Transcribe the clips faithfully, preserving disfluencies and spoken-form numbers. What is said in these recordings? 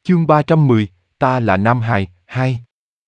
Chương ba trăm mười, ta là Nam Hài, hai.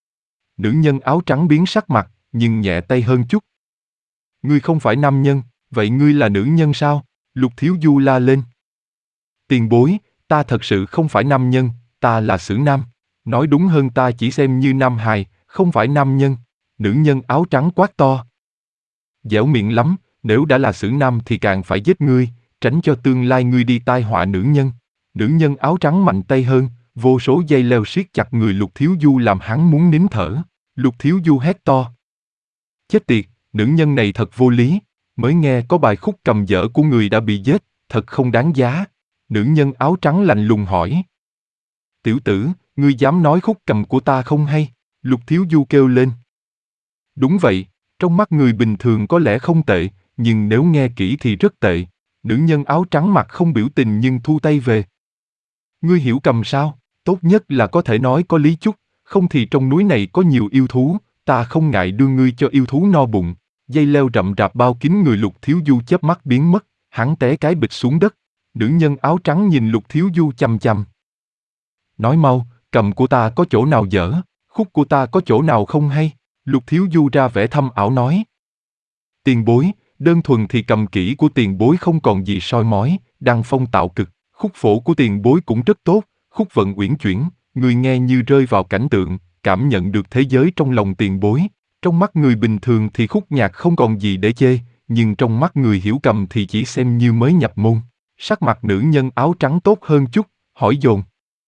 Nữ nhân áo trắng biến sắc mặt, nhưng nhẹ tay hơn chút. Ngươi không phải nam nhân, vậy ngươi là nữ nhân sao? Lục Thiếu Du la lên. Tiền bối, ta thật sự không phải nam nhân, ta là xử nam. Nói đúng hơn ta chỉ xem như nam hài, không phải nam nhân. Nữ nhân áo trắng quát to. Dẻo miệng lắm, nếu đã là xử nam thì càng phải giết ngươi, tránh cho tương lai ngươi đi tai họa nữ nhân. Nữ nhân áo trắng mạnh tay hơn, vô số dây leo siết chặt người Lục Thiếu Du làm hắn muốn nín thở. Lục Thiếu Du hét to. Chết tiệt, nữ nhân này thật vô lý, mới nghe có bài khúc cầm dở của người đã bị giết, thật không đáng giá. Nữ nhân áo trắng lạnh lùng hỏi. Tiểu tử, ngươi dám nói khúc cầm của ta không hay? Lục Thiếu Du kêu lên. Đúng vậy, trong mắt người bình thường có lẽ không tệ, nhưng nếu nghe kỹ thì rất tệ. Nữ nhân áo trắng mặt không biểu tình nhưng thu tay về. Ngươi hiểu cầm sao? Tốt nhất là có thể nói có lý chút, không thì trong núi này có nhiều yêu thú, ta không ngại đưa ngươi cho yêu thú no bụng. Dây leo rậm rạp bao kín người Lục Thiếu Du chớp mắt biến mất, hắn té cái bịch xuống đất. Nữ nhân áo trắng nhìn Lục Thiếu Du chằm chằm. Nói mau, cầm của ta có chỗ nào dở, khúc của ta có chỗ nào không hay? Lục Thiếu Du ra vẻ thâm ảo nói. Tiền bối, đơn thuần thì cầm kỹ của tiền bối không còn gì soi mói, đăng phong tạo cực. Khúc phổ của tiền bối cũng rất tốt, khúc vận uyển chuyển, người nghe như rơi vào cảnh tượng, cảm nhận được thế giới trong lòng tiền bối. Trong mắt người bình thường thì khúc nhạc không còn gì để chê, nhưng trong mắt người hiểu cầm thì chỉ xem như mới nhập môn. Sắc mặt nữ nhân áo trắng tốt hơn chút, hỏi dồn.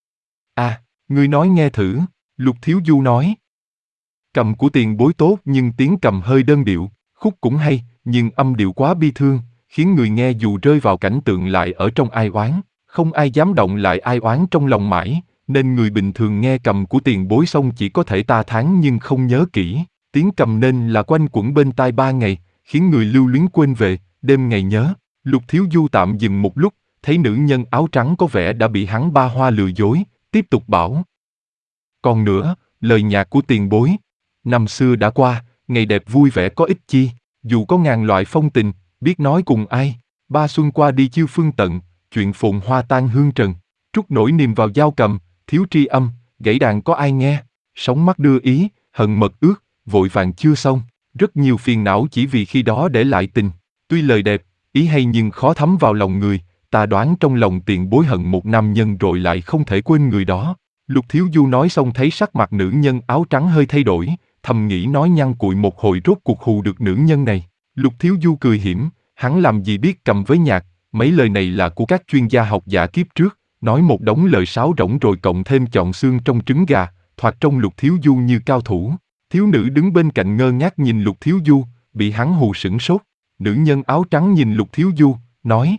À, ngươi nói nghe thử, Lục Thiếu Du nói. Cầm của tiền bối tốt nhưng tiếng cầm hơi đơn điệu, khúc cũng hay, nhưng âm điệu quá bi thương, khiến người nghe dù rơi vào cảnh tượng lại ở trong ai oán. Không ai dám động lại ai oán trong lòng mãi, nên người bình thường nghe cầm của tiền bối xong chỉ có thể ta thán nhưng không nhớ kỹ. Tiếng cầm nên là quanh quẩn bên tai ba ngày, khiến người lưu luyến quên về, đêm ngày nhớ. Lục Thiếu Du tạm dừng một lúc, thấy nữ nhân áo trắng có vẻ đã bị hắn ba hoa lừa dối, tiếp tục bảo. Còn nữa, lời nhạc của tiền bối. Năm xưa đã qua, ngày đẹp vui vẻ có ích chi, dù có ngàn loại phong tình, biết nói cùng ai. Ba xuân qua đi chiêu phương tận, chuyện phồn hoa tan hương trần. Trút nỗi niềm vào dao cầm, thiếu tri âm, gãy đàn có ai nghe. Sóng mắt đưa ý, hận mật ước, vội vàng chưa xong. Rất nhiều phiền não chỉ vì khi đó để lại tình. Tuy lời đẹp, ý hay nhưng khó thấm vào lòng người. Ta đoán trong lòng tiền bối hận một nam nhân rồi lại không thể quên người đó. Lục Thiếu Du nói xong thấy sắc mặt nữ nhân áo trắng hơi thay đổi, thầm nghĩ nói nhăn cụi một hồi rốt cuộc hù được nữ nhân này. Lục Thiếu Du cười hiểm, hắn làm gì biết cầm với nhạc, mấy lời này là của các chuyên gia học giả kiếp trước, nói một đống lời sáo rỗng rồi cộng thêm chọn xương trong trứng gà, thoạt trông Lục Thiếu Du như cao thủ. Thiếu nữ đứng bên cạnh ngơ ngác nhìn Lục Thiếu Du, bị hắn hù sửng sốt. Nữ nhân áo trắng nhìn Lục Thiếu Du, nói.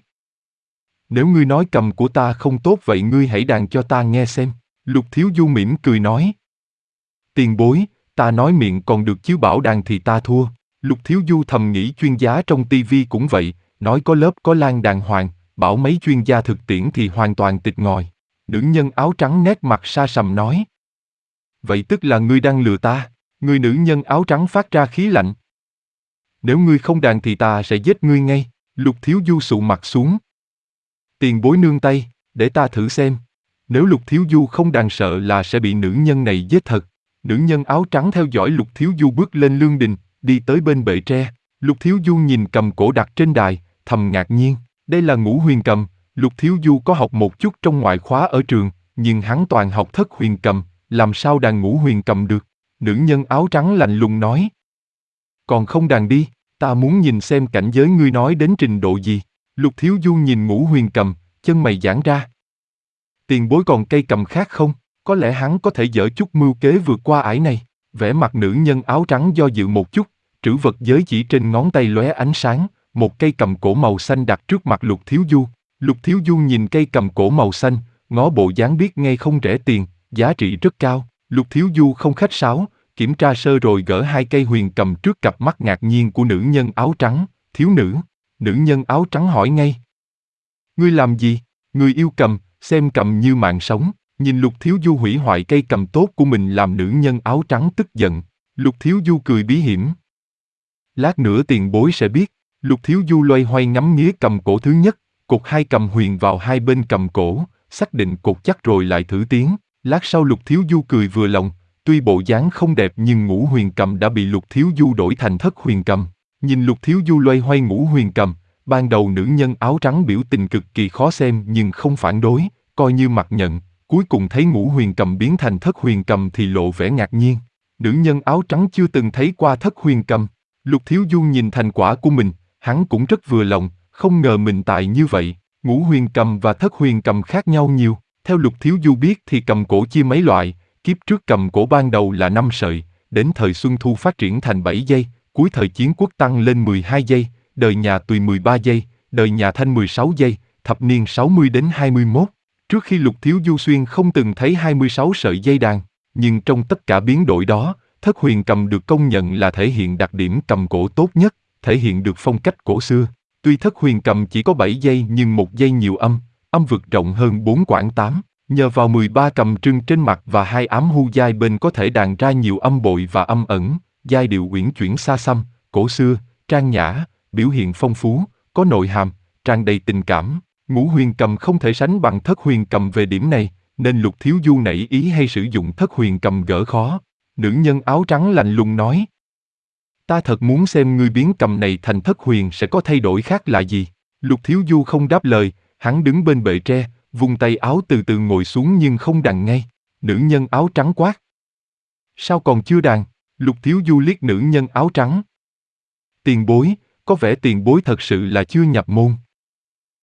Nếu ngươi nói cầm của ta không tốt vậy ngươi hãy đàn cho ta nghe xem. Lục Thiếu Du mỉm cười nói. Tiền bối, ta nói miệng còn được chứ bảo đàn thì ta thua. Lục Thiếu Du thầm nghĩ chuyên gia trong tivi cũng vậy, nói có lớp có lan đàng hoàng, bảo mấy chuyên gia thực tiễn thì hoàn toàn tịt ngòi. Nữ nhân áo trắng nét mặt sa sầm nói. Vậy tức là ngươi đang lừa ta. Người nữ nhân áo trắng phát ra khí lạnh. Nếu ngươi không đàn thì ta sẽ giết ngươi ngay. Lục Thiếu Du sụ mặt xuống. Tiền bối nương tay, để ta thử xem. Nếu Lục Thiếu Du không đàn sợ là sẽ bị nữ nhân này giết thật. Nữ nhân áo trắng theo dõi Lục Thiếu Du bước lên lương đình, đi tới bên bệ tre. Lục Thiếu Du nhìn cầm cổ đặt trên đài, thầm ngạc nhiên. Đây là ngũ huyền cầm. Lục Thiếu Du có học một chút trong ngoại khóa ở trường, nhưng hắn toàn học thất huyền cầm, làm sao đàn ngũ huyền cầm được. Nữ nhân áo trắng lạnh lùng nói. Còn không đàn đi, ta muốn nhìn xem cảnh giới ngươi nói đến trình độ gì. Lục Thiếu Du nhìn ngũ huyền cầm, chân mày giãn ra. Tiền bối còn cây cầm khác không? Có lẽ hắn có thể dở chút mưu kế vượt qua ải này. Vẻ mặt nữ nhân áo trắng do dự một chút, trữ vật giới chỉ trên ngón tay lóe ánh sáng, một cây cầm cổ màu xanh đặt trước mặt Lục Thiếu Du. Lục Thiếu Du nhìn cây cầm cổ màu xanh, ngó bộ dáng biết ngay không rẻ tiền, giá trị rất cao. Lục Thiếu Du không khách sáo, kiểm tra sơ rồi gỡ hai cây huyền cầm trước cặp mắt ngạc nhiên của nữ nhân áo trắng. Thiếu nữ. Nữ nhân áo trắng hỏi ngay. Ngươi làm gì? Ngươi yêu cầm, xem cầm như mạng sống. Nhìn Lục Thiếu Du hủy hoại cây cầm tốt của mình làm nữ nhân áo trắng tức giận. Lục Thiếu Du cười bí hiểm. Lát nữa tiền bối sẽ biết. Lục Thiếu Du loay hoay ngắm nghía cầm cổ thứ nhất, cột hai cầm huyền vào hai bên cầm cổ, xác định cột chắc rồi lại thử tiếng. Lát sau Lục Thiếu Du cười vừa lòng, tuy bộ dáng không đẹp nhưng Ngũ Huyền Cầm đã bị Lục Thiếu Du đổi thành Thất Huyền Cầm. Nhìn Lục Thiếu Du loay hoay Ngũ Huyền Cầm, ban đầu nữ nhân áo trắng biểu tình cực kỳ khó xem nhưng không phản đối, coi như mặc nhận, cuối cùng thấy Ngũ Huyền Cầm biến thành Thất Huyền Cầm thì lộ vẻ ngạc nhiên. Nữ nhân áo trắng chưa từng thấy qua Thất Huyền Cầm. Lục Thiếu Du nhìn thành quả của mình, hắn cũng rất vừa lòng, không ngờ mình tài như vậy. Ngũ Huyền Cầm và Thất Huyền Cầm khác nhau nhiều. Theo Lục Thiếu Du biết thì cầm cổ chia mấy loại, kiếp trước cầm cổ ban đầu là năm sợi, đến thời Xuân Thu phát triển thành bảy giây, cuối thời Chiến Quốc tăng lên mười hai giây, đời nhà Tùy mười ba giây, đời nhà Thanh mười sáu giây, thập niên sáu mươi đến hai mươi mốt. Trước khi Lục Thiếu Du xuyên không từng thấy hai mươi sáu sợi dây đàn, nhưng trong tất cả biến đổi đó, Thất Huyền Cầm được công nhận là thể hiện đặc điểm cầm cổ tốt nhất, thể hiện được phong cách cổ xưa. Tuy Thất Huyền Cầm chỉ có bảy giây nhưng một giây nhiều âm, âm vực rộng hơn bốn quãng tám, nhờ vào mười ba cầm trưng trên mặt và hai ám hu giai bên có thể đàn ra nhiều âm bội và âm ẩn, giai điệu uyển chuyển xa xăm, cổ xưa, trang nhã, biểu hiện phong phú, có nội hàm, tràn đầy tình cảm. Ngũ Huyền Cầm không thể sánh bằng Thất Huyền Cầm về điểm này, nên Lục Thiếu Du nảy ý hay sử dụng Thất Huyền Cầm gỡ khó. Nữ nhân áo trắng lạnh lùng nói: Ta thật muốn xem ngươi biến cầm này thành Thất Huyền sẽ có thay đổi khác là gì. Lục Thiếu Du không đáp lời, hắn đứng bên bệ tre, vung tay áo từ từ ngồi xuống nhưng không đàn ngay. Nữ nhân áo trắng quát: Sao còn chưa đàn? Lục Thiếu Du liếc nữ nhân áo trắng. Tiền bối, có vẻ tiền bối thật sự là chưa nhập môn.